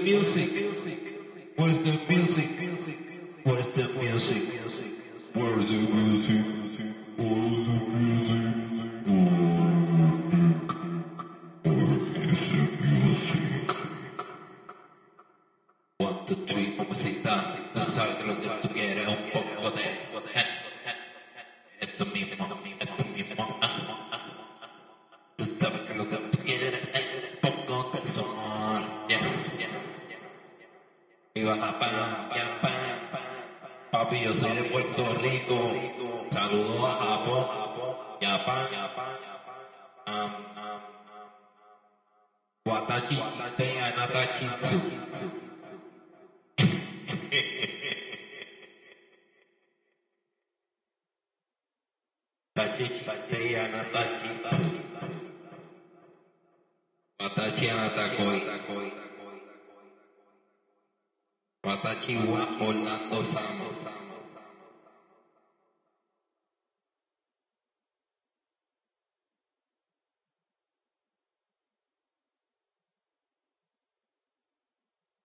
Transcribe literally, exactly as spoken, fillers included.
music? Where's the music? Where's the music? Where's the music? Where's the music? Where's the music? One, two, three, mamacita. Tú sabes que lo que tú quieres un poco de... Esto mismo, esto mismo. Tú sabes que lo que tú quieres es un poco de sol. Yes, yes. Y baja pa, ya pa. Papi, yo soy de Puerto Rico. Saludo a Japón. Ya pa, ya pa. Um, um, Watachi, te anatachitsu. Tachi, te anatachitsu. Watachi anatakoi. Watachi wa Orlando Sam.